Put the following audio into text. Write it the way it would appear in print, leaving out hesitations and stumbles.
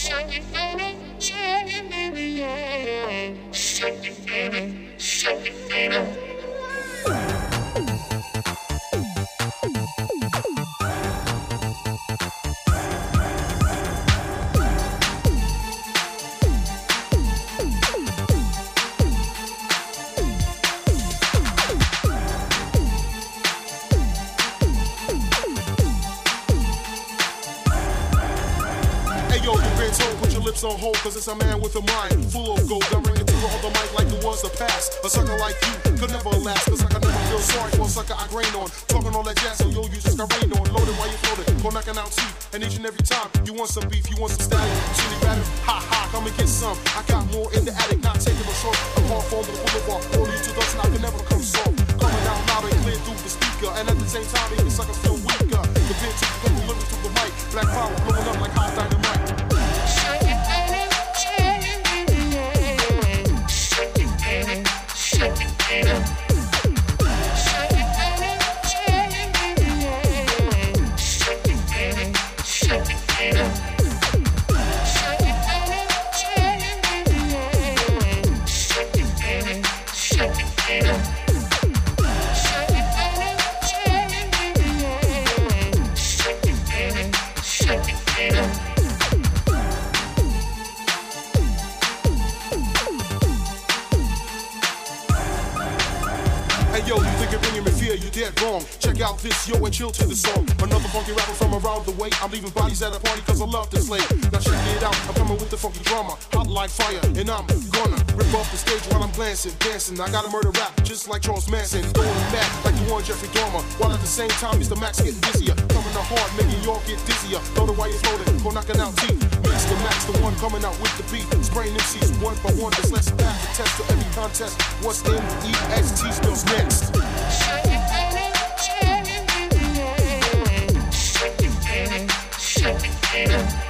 On hold, cause it's a man with a mind full of gold. I bring it to all the mic like the ones that pass. A sucker like you could never last, cause I can never feel sorry for a sucker I grain on. Talking all that jazz, so yo, you just got rained on. Loaded while you floated, go knocking out teeth. And each and every time, you want some beef, you want some stallion, chili batter, ha ha, come and get some. I got more in the attic, not taking a short. I'm on phone to the boulevard, all you to dust, and I can never come soft. Coming out loud and clear through the speaker, and at the same time, making suckers feel weaker. The bitch is the lyrics to the mic, black power blowing up like hot dynamite. Wrong. Check out this, yo, and chill to the song. Another funky rapper from around the way. I'm leaving bodies at a party cause I love this lady. Now check it out, I'm coming with the funky drama. Hot like fire, and I'm gonna rip off the stage while I'm glancing, dancing. I gotta murder rap, just like Charles Manson. Going mad like the one Jeffrey Dahmer. While at the same time, Mr. Max getting busier. Coming to hard, making y'all get dizzier. Know the way you're floating, go knocking out teeth. Mix the Max, the one coming out with the beat. Spraying MCs one by one, just let's pass the test to every contest. What's N-E-X-T spells next? Shake it,